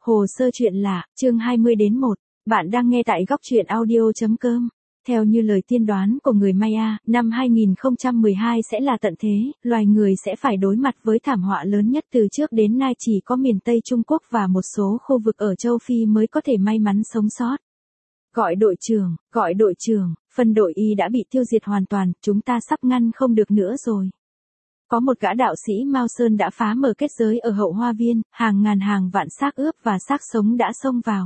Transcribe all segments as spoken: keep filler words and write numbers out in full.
Hồ sơ chuyện lạ, chương hai mươi đến một. Bạn đang nghe tại góc truyện audio chấm com. Theo như lời tiên đoán của người Maya, năm hai nghìn không trăm mười hai sẽ là tận thế, loài người sẽ phải đối mặt với thảm họa lớn nhất từ trước đến nay, chỉ có miền Tây Trung Quốc và một số khu vực ở châu Phi mới có thể may mắn sống sót. Gọi đội trưởng, gọi đội trưởng, phân đội Y đã bị tiêu diệt hoàn toàn, chúng ta sắp ngăn không được nữa rồi. Có một gã đạo sĩ Mao Sơn đã phá mở kết giới ở hậu hoa viên, hàng ngàn hàng vạn xác ướp và xác sống đã xông vào.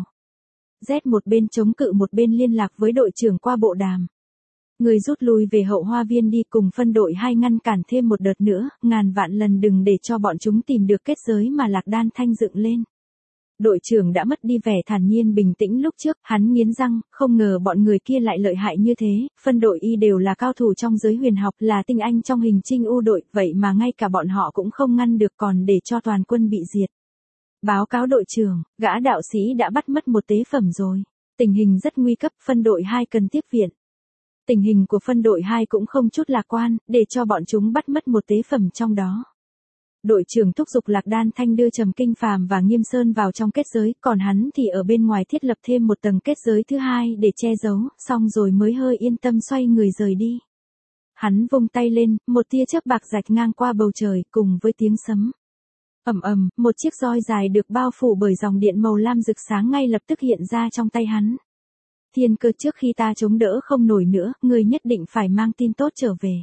Z một bên chống cự một bên liên lạc với đội trưởng qua bộ đàm. Người rút lui về hậu hoa viên đi, cùng phân đội hai ngăn cản thêm một đợt nữa, ngàn vạn lần đừng để cho bọn chúng tìm được kết giới mà Lạc Đan Thanh dựng lên. Đội trưởng đã mất đi vẻ thản nhiên bình tĩnh lúc trước, hắn nghiến răng, không ngờ bọn người kia lại lợi hại như thế, phân đội Y đều là cao thủ trong giới huyền học, là tinh anh trong hình trinh U đội, vậy mà ngay cả bọn họ cũng không ngăn được, còn để cho toàn quân bị diệt. Báo cáo đội trưởng, gã đạo sĩ đã bắt mất một tế phẩm rồi. Tình hình rất nguy cấp, phân đội hai cần tiếp viện. Tình hình của phân đội hai cũng không chút lạc quan, để cho bọn chúng bắt mất một tế phẩm trong đó. Đội trưởng thúc giục Lạc Đan Thanh đưa Trầm Kinh Phàm và Nghiêm Sơn vào trong kết giới, còn hắn thì ở bên ngoài thiết lập thêm một tầng kết giới thứ hai để che giấu, xong rồi mới hơi yên tâm xoay người rời đi. Hắn vung tay lên, một tia chớp bạc rạch ngang qua bầu trời, cùng với tiếng sấm. Ầm ầm, một chiếc roi dài được bao phủ bởi dòng điện màu lam rực sáng ngay lập tức hiện ra trong tay hắn. Thiên Cơ, trước khi ta chống đỡ không nổi nữa, ngươi nhất định phải mang tin tốt trở về.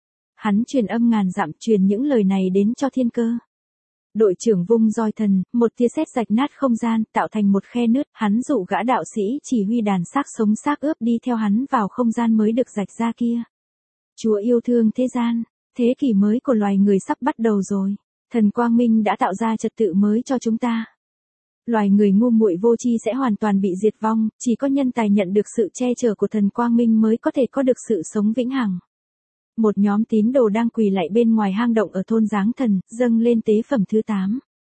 Hắn truyền âm ngàn dặm, truyền những lời này đến cho Thiên Cơ. Đội trưởng vung roi thần, một tia sét rạch nát không gian, tạo thành một khe nứt, hắn dụ gã đạo sĩ chỉ huy đàn xác sống xác ướp đi theo hắn vào không gian mới được rạch ra kia. Chúa yêu thương thế gian, thế kỷ mới của loài người sắp bắt đầu rồi. Thần Quang Minh đã tạo ra trật tự mới cho chúng ta. Loài người ngu muội vô tri sẽ hoàn toàn bị diệt vong, chỉ có nhân tài nhận được sự che chở của Thần Quang Minh mới có thể có được sự sống vĩnh hằng. Một nhóm tín đồ đang quỳ lạy bên ngoài hang động ở thôn Giáng Thần, dâng lên tế phẩm thứ tám.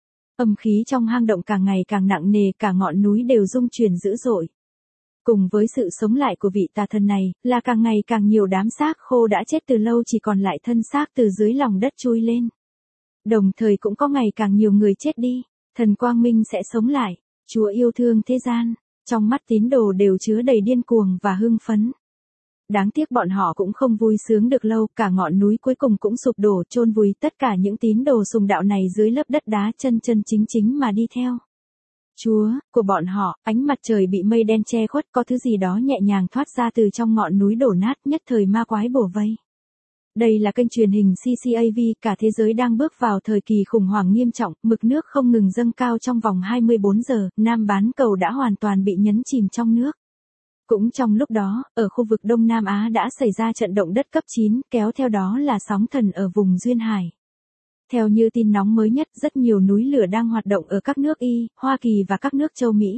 Âm khí trong hang động càng ngày càng nặng nề, cả ngọn núi đều rung chuyển dữ dội. Cùng với sự sống lại của vị tà thần này, là càng ngày càng nhiều đám xác khô đã chết từ lâu chỉ còn lại thân xác từ dưới lòng đất chui lên. Đồng thời cũng có ngày càng nhiều người chết đi, Thần Quang Minh sẽ sống lại, Chúa yêu thương thế gian, trong mắt tín đồ đều chứa đầy điên cuồng và hưng phấn. Đáng tiếc bọn họ cũng không vui sướng được lâu, cả ngọn núi cuối cùng cũng sụp đổ, chôn vùi tất cả những tín đồ sùng đạo này dưới lớp đất đá, chân chân chính chính mà đi theo Chúa của bọn họ. Ánh mặt trời bị mây đen che khuất, có thứ gì đó nhẹ nhàng thoát ra từ trong ngọn núi đổ nát, nhất thời ma quái bổ vây. Đây là kênh truyền hình xê xê a vê, cả thế giới đang bước vào thời kỳ khủng hoảng nghiêm trọng, mực nước không ngừng dâng cao trong vòng hai mươi bốn giờ, Nam bán cầu đã hoàn toàn bị nhấn chìm trong nước. Cũng trong lúc đó, ở khu vực Đông Nam Á đã xảy ra trận động đất cấp chín, kéo theo đó là sóng thần ở vùng Duyên Hải. Theo như tin nóng mới nhất, rất nhiều núi lửa đang hoạt động ở các nước Y, Hoa Kỳ và các nước châu Mỹ.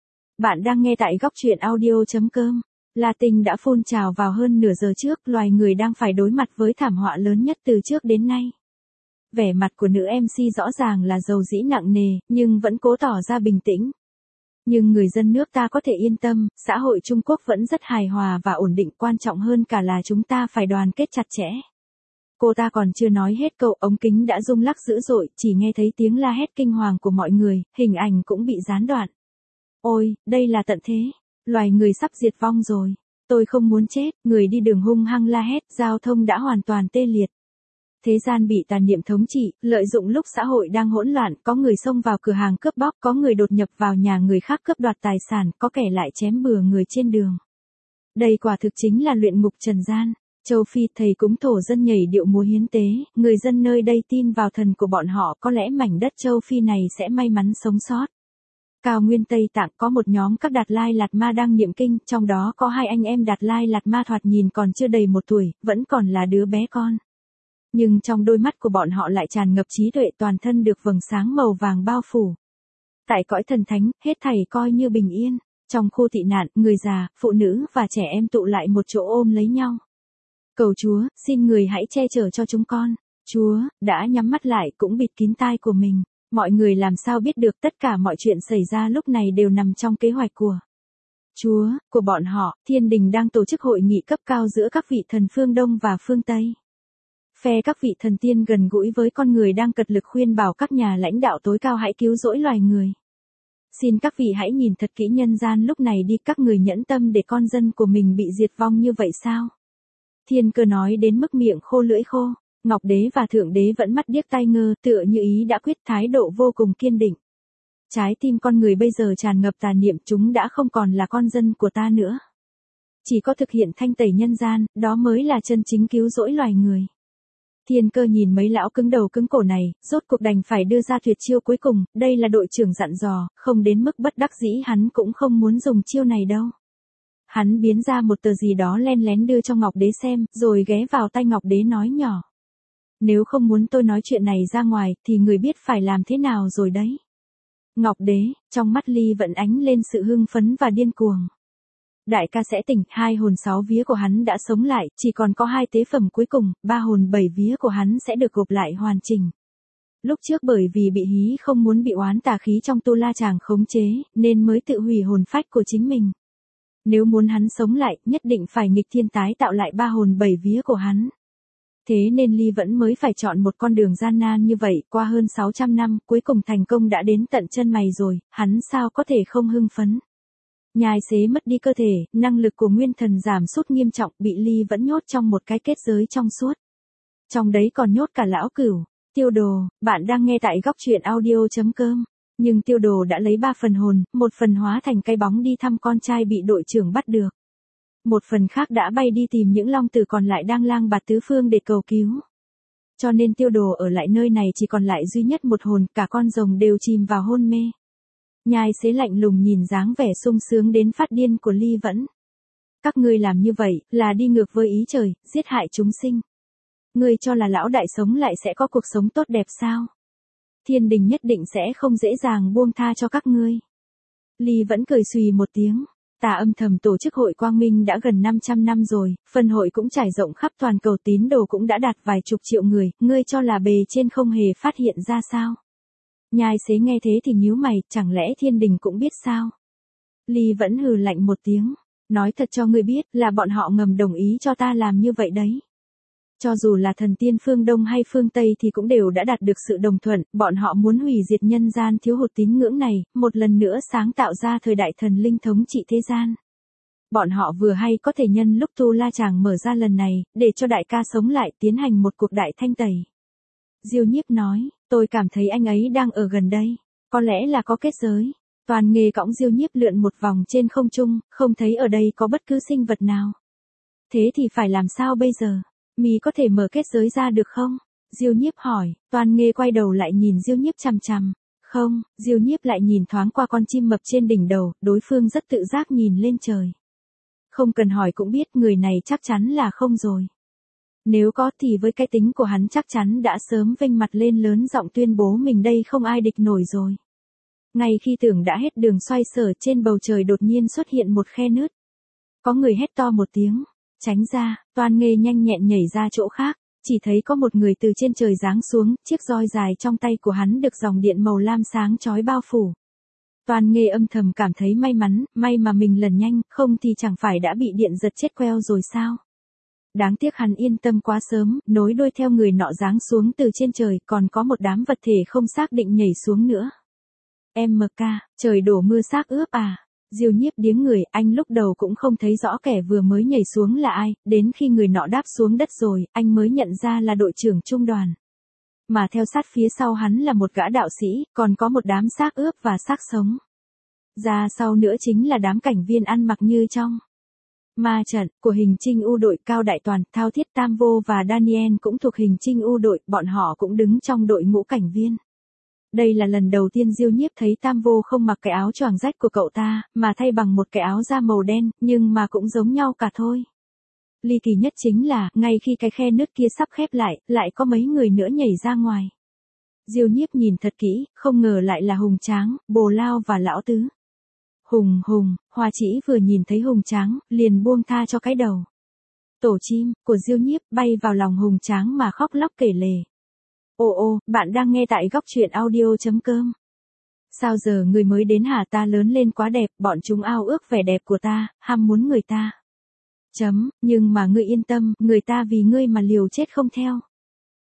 Bạn đang nghe tại góc truyện audio chấm com. Latin đã phun trào vào hơn nửa giờ trước, loài người đang phải đối mặt với thảm họa lớn nhất từ trước đến nay. Vẻ mặt của nữ em xê rõ ràng là dầu dĩ nặng nề, nhưng vẫn cố tỏ ra bình tĩnh. Nhưng người dân nước ta có thể yên tâm, xã hội Trung Quốc vẫn rất hài hòa và ổn định, quan trọng hơn cả là chúng ta phải đoàn kết chặt chẽ. Cô ta còn chưa nói hết câu, ống kính đã rung lắc dữ dội, chỉ nghe thấy tiếng la hét kinh hoàng của mọi người, hình ảnh cũng bị gián đoạn. Ôi, đây là tận thế. Loài người sắp diệt vong rồi. Tôi không muốn chết, người đi đường hung hăng la hét, giao thông đã hoàn toàn tê liệt. Thế gian bị tà niệm thống trị, lợi dụng lúc xã hội đang hỗn loạn, có người xông vào cửa hàng cướp bóc, có người đột nhập vào nhà người khác cướp đoạt tài sản, có kẻ lại chém bừa người trên đường. Đây quả thực chính là luyện ngục trần gian. Châu Phi, thầy cúng thổ dân nhảy điệu múa hiến tế, người dân nơi đây tin vào thần của bọn họ, có lẽ mảnh đất châu Phi này sẽ may mắn sống sót. Cao nguyên Tây Tạng có một nhóm các Đạt Lai Lạt Ma đang niệm kinh, trong đó có hai anh em Đạt Lai Lạt Ma thoạt nhìn còn chưa đầy một tuổi, vẫn còn là đứa bé con. Nhưng trong đôi mắt của bọn họ lại tràn ngập trí tuệ, toàn thân được vầng sáng màu vàng bao phủ. Tại cõi thần thánh, hết thảy coi như bình yên. Trong khu tị nạn, người già, phụ nữ và trẻ em tụ lại một chỗ ôm lấy nhau. Cầu Chúa, xin người hãy che chở cho chúng con. Chúa đã nhắm mắt lại cũng bịt kín tai của mình. Mọi người làm sao biết được tất cả mọi chuyện xảy ra lúc này đều nằm trong kế hoạch của Chúa, của bọn họ. Thiên đình đang tổ chức hội nghị cấp cao giữa các vị thần phương Đông và phương Tây. Phe các vị thần tiên gần gũi với con người đang cật lực khuyên bảo các nhà lãnh đạo tối cao hãy cứu rỗi loài người. Xin các vị hãy nhìn thật kỹ nhân gian lúc này đi, các người nhẫn tâm để con dân của mình bị diệt vong như vậy sao? Thiên Cơ nói đến mức miệng khô lưỡi khô, Ngọc Đế và Thượng Đế vẫn mắt điếc tai ngơ, tựa như ý đã quyết, thái độ vô cùng kiên định. Trái tim con người bây giờ tràn ngập tà niệm, chúng đã không còn là con dân của ta nữa. Chỉ có thực hiện thanh tẩy nhân gian, đó mới là chân chính cứu rỗi loài người. Thiên Cơ nhìn mấy lão cứng đầu cứng cổ này, rốt cuộc đành phải đưa ra tuyệt chiêu cuối cùng, đây là đội trưởng dặn dò, không đến mức bất đắc dĩ hắn cũng không muốn dùng chiêu này đâu. Hắn biến ra một tờ gì đó len lén đưa cho Ngọc Đế xem, rồi ghé vào tay Ngọc Đế nói nhỏ. Nếu không muốn tôi nói chuyện này ra ngoài, thì người biết phải làm thế nào rồi đấy. Ngọc Đế, trong mắt Ly vẫn ánh lên sự hưng phấn và điên cuồng. Đại ca sẽ tỉnh, hai hồn sáu vía của hắn đã sống lại, chỉ còn có hai tế phẩm cuối cùng, ba hồn bảy vía của hắn sẽ được gộp lại hoàn chỉnh. Lúc trước bởi vì bị hí không muốn bị oán tà khí trong tu la chàng khống chế, nên mới tự hủy hồn phách của chính mình. Nếu muốn hắn sống lại, nhất định phải nghịch thiên tái tạo lại ba hồn bảy vía của hắn. Thế nên Ly vẫn mới phải chọn một con đường gian nan như vậy, qua hơn sáu trăm năm, cuối cùng thành công đã đến tận chân mày rồi, hắn sao có thể không hưng phấn. Nhai xế mất đi cơ thể, năng lực của nguyên thần giảm sút nghiêm trọng, bị Ly vẫn nhốt trong một cái kết giới trong suốt. Trong đấy còn nhốt cả lão cửu. Tiêu Đồ, bạn đang nghe tại góc truyện audio chấm com. Nhưng Tiêu Đồ đã lấy ba phần hồn, một phần hóa thành cái bóng đi thăm con trai bị đội trưởng bắt được. Một phần khác đã bay đi tìm những long tử còn lại đang lang bạt tứ phương để cầu cứu. Cho nên Tiêu Đồ ở lại nơi này chỉ còn lại duy nhất một hồn, cả con rồng đều chìm vào hôn mê. Nhai xế lạnh lùng nhìn dáng vẻ sung sướng đến phát điên của Ly Vẫn. Các ngươi làm như vậy, là đi ngược với ý trời, giết hại chúng sinh. Ngươi cho là lão đại sống lại sẽ có cuộc sống tốt đẹp sao? Thiên đình nhất định sẽ không dễ dàng buông tha cho các ngươi. Ly Vẫn cười xùy một tiếng. Ta âm thầm tổ chức hội Quang Minh đã gần năm trăm năm rồi, phần hội cũng trải rộng khắp toàn cầu, tín đồ cũng đã đạt vài chục triệu người, ngươi cho là bề trên không hề phát hiện ra sao? Nhai xế nghe thế thì nhíu mày, chẳng lẽ thiên đình cũng biết sao? Ly Vẫn hừ lạnh một tiếng, nói thật cho ngươi biết, là bọn họ ngầm đồng ý cho ta làm như vậy đấy. Cho dù là thần tiên phương Đông hay phương Tây thì cũng đều đã đạt được sự đồng thuận, bọn họ muốn hủy diệt nhân gian thiếu hụt tín ngưỡng này, một lần nữa sáng tạo ra thời đại thần linh thống trị thế gian. Bọn họ vừa hay có thể nhân lúc tu la chàng mở ra lần này, để cho đại ca sống lại, tiến hành một cuộc đại thanh tẩy. Diêu Nhiếp nói, tôi cảm thấy anh ấy đang ở gần đây, có lẽ là có kết giới. Toàn Nghê cõng Diêu Nhiếp lượn một vòng trên không trung, không thấy ở đây có bất cứ sinh vật nào. Thế thì phải làm sao bây giờ? Mì có thể mở kết giới ra được không? Diêu Nhiếp hỏi. Toàn Nghê quay đầu lại nhìn Diêu Nhiếp chằm chằm. Không, Diêu Nhiếp lại nhìn thoáng qua con chim mập trên đỉnh đầu, đối phương rất tự giác nhìn lên trời. Không cần hỏi cũng biết người này chắc chắn là không rồi. Nếu có thì với cái tính của hắn chắc chắn đã sớm vênh mặt lên lớn giọng tuyên bố mình đây không ai địch nổi rồi. Ngay khi tưởng đã hết đường xoay sở, trên bầu trời đột nhiên xuất hiện một khe nứt. Có người hét to một tiếng. Tránh ra, Toàn Nghê nhanh nhẹn nhảy ra chỗ khác, chỉ thấy có một người từ trên trời giáng xuống, chiếc roi dài trong tay của hắn được dòng điện màu lam sáng chói bao phủ. Toàn Nghê âm thầm cảm thấy may mắn, may mà mình lần nhanh, không thì chẳng phải đã bị điện giật chết queo rồi sao. Đáng tiếc hắn yên tâm quá sớm, nối đuôi theo người nọ giáng xuống từ trên trời, còn có một đám vật thể không xác định nhảy xuống nữa. em ca, trời đổ mưa xác ướp à? Diêu Nhiếp điếng người, anh lúc đầu cũng không thấy rõ kẻ vừa mới nhảy xuống là ai, đến khi người nọ đáp xuống đất rồi, anh mới nhận ra là đội trưởng trung đoàn. Mà theo sát phía sau hắn là một gã đạo sĩ, còn có một đám xác ướp và xác sống. Ra sau nữa chính là đám cảnh viên ăn mặc như trong ma trận của hình trinh U đội. Cao Đại Toàn, Thao Thiết Tam Vô và Daniel cũng thuộc hình trinh U đội, bọn họ cũng đứng trong đội ngũ cảnh viên. Đây là lần đầu tiên Diêu Nhiếp thấy Tam Vô không mặc cái áo choàng rách của cậu ta, mà thay bằng một cái áo da màu đen, nhưng mà cũng giống nhau cả thôi. Ly kỳ nhất chính là, ngay khi cái khe nứt kia sắp khép lại, lại có mấy người nữa nhảy ra ngoài. Diêu Nhiếp nhìn thật kỹ, không ngờ lại là Hùng Tráng, Bồ Lao và Lão Tứ. Hùng hùng, Hoa Chỉ vừa nhìn thấy Hùng Tráng, liền buông tha cho cái đầu. Tổ chim của Diêu Nhiếp bay vào lòng Hùng Tráng mà khóc lóc kể lể. Ô ô, bạn đang nghe tại góc truyện audio chấm com. Sao giờ người mới đến hả? Ta lớn lên quá đẹp, bọn chúng ao ước vẻ đẹp của ta, ham muốn người ta. Chấm, nhưng mà ngươi yên tâm, người ta vì ngươi mà liều chết không theo.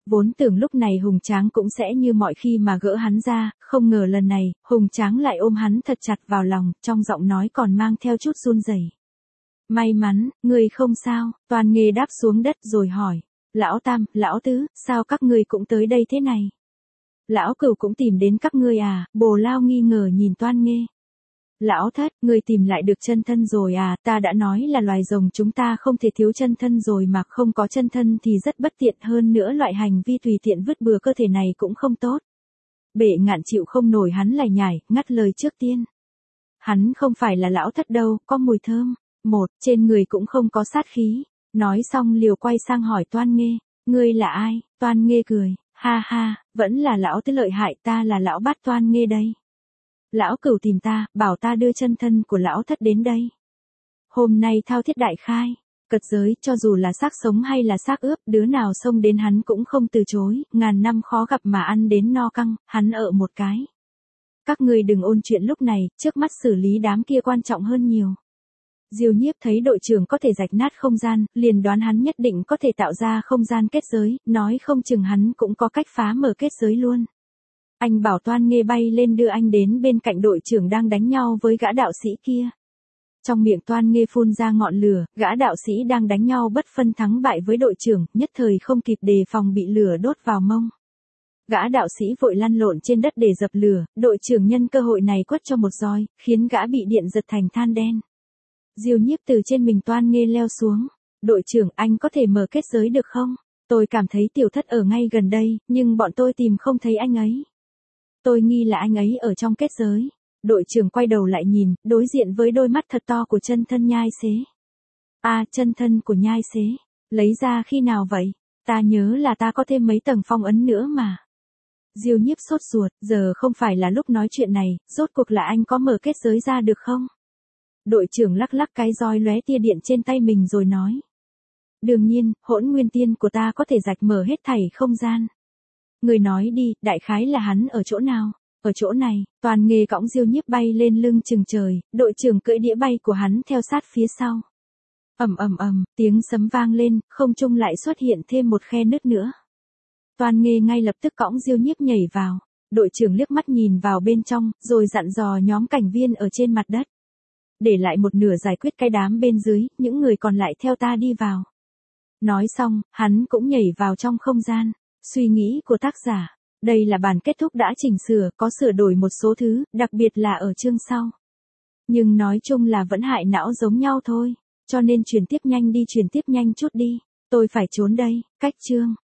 Vốn tưởng lúc này Hùng Tráng cũng sẽ như mọi khi mà gỡ hắn ra, không ngờ lần này, Hùng Tráng lại ôm hắn thật chặt vào lòng, trong giọng nói còn mang theo chút run rẩy. May mắn, người không sao, Toan Nghê đáp xuống đất rồi hỏi. Lão Tam, Lão Tứ, sao các ngươi cũng tới đây thế này? Lão Cửu cũng tìm đến các ngươi à? Bồ Lao nghi ngờ nhìn Toan Nghê. Lão Thất, ngươi tìm lại được chân thân rồi à? Ta đã nói là loài rồng chúng ta không thể thiếu chân thân rồi, mà không có chân thân thì rất bất tiện, hơn nữa loại hành vi tùy tiện vứt bừa cơ thể này cũng không tốt. Bệ Ngạn chịu không nổi hắn lải nhải, ngắt lời trước tiên. Hắn không phải là Lão Thất đâu, có mùi thơm. Một, trên người cũng không có sát khí. Nói xong liều quay sang hỏi Toan Nghê, ngươi là ai? Toan Nghê cười, ha ha, vẫn là Lão Tứ lợi hại, ta là Lão Bát Toan Nghê đây. Lão Cửu tìm ta, bảo ta đưa chân thân của Lão Thất đến đây. Hôm nay thao thiết đại khai, cật giới, cho dù là xác sống hay là xác ướp, đứa nào xông đến hắn cũng không từ chối, ngàn năm khó gặp mà ăn đến no căng, hắn ở một cái. Các ngươi đừng ôn chuyện lúc này, trước mắt xử lý đám kia quan trọng hơn nhiều. Diêu Nhiếp thấy đội trưởng có thể rạch nát không gian, liền đoán hắn nhất định có thể tạo ra không gian kết giới, nói không chừng hắn cũng có cách phá mở kết giới luôn. Anh bảo Toan Nghê bay lên đưa anh đến bên cạnh đội trưởng đang đánh nhau với gã đạo sĩ kia. Trong miệng Toan Nghê phun ra ngọn lửa, gã đạo sĩ đang đánh nhau bất phân thắng bại với đội trưởng, nhất thời không kịp đề phòng bị lửa đốt vào mông. Gã đạo sĩ vội lăn lộn trên đất để dập lửa, đội trưởng nhân cơ hội này quất cho một roi, khiến gã bị điện giật thành than đen. Diêu Nhiếp từ trên mình Toan Nghê leo xuống. Đội trưởng, anh có thể mở kết giới được không? Tôi cảm thấy Tiểu Thất ở ngay gần đây, nhưng bọn tôi tìm không thấy anh ấy. Tôi nghi là anh ấy ở trong kết giới. Đội trưởng quay đầu lại nhìn, đối diện với đôi mắt thật to của chân thân Nhai Xế. À, chân thân của Nhai Xế. Lấy ra khi nào vậy? Ta nhớ là ta có thêm mấy tầng phong ấn nữa mà. Diêu Nhiếp sốt ruột, giờ không phải là lúc nói chuyện này, rốt cuộc là anh có mở kết giới ra được không? Đội trưởng lắc lắc cái roi lóe tia điện trên tay mình rồi nói. Đương nhiên, Hỗn Nguyên Tiên của ta có thể rạch mở hết thảy không gian. Người nói đi, đại khái là hắn ở chỗ nào? Ở chỗ này. Toan Nghê cõng Diêu Nhiếp bay lên lưng chừng trời, đội trưởng cưỡi đĩa bay của hắn theo sát phía sau. Ầm ầm ầm, tiếng sấm vang lên, không trung lại xuất hiện thêm một khe nứt nữa. Toan Nghê ngay lập tức cõng Diêu Nhiếp nhảy vào. Đội trưởng liếc mắt nhìn vào bên trong, rồi dặn dò nhóm cảnh viên ở trên mặt đất. Để lại một nửa giải quyết cái đám bên dưới, những người còn lại theo ta đi vào. Nói xong, hắn cũng nhảy vào trong không gian. Suy nghĩ của tác giả. Đây là bản kết thúc đã chỉnh sửa, có sửa đổi một số thứ, đặc biệt là ở chương sau. Nhưng nói chung là vẫn hại não giống nhau thôi. Cho nên chuyển tiếp nhanh đi, chuyển tiếp nhanh chút đi. Tôi phải trốn đây, cách chương.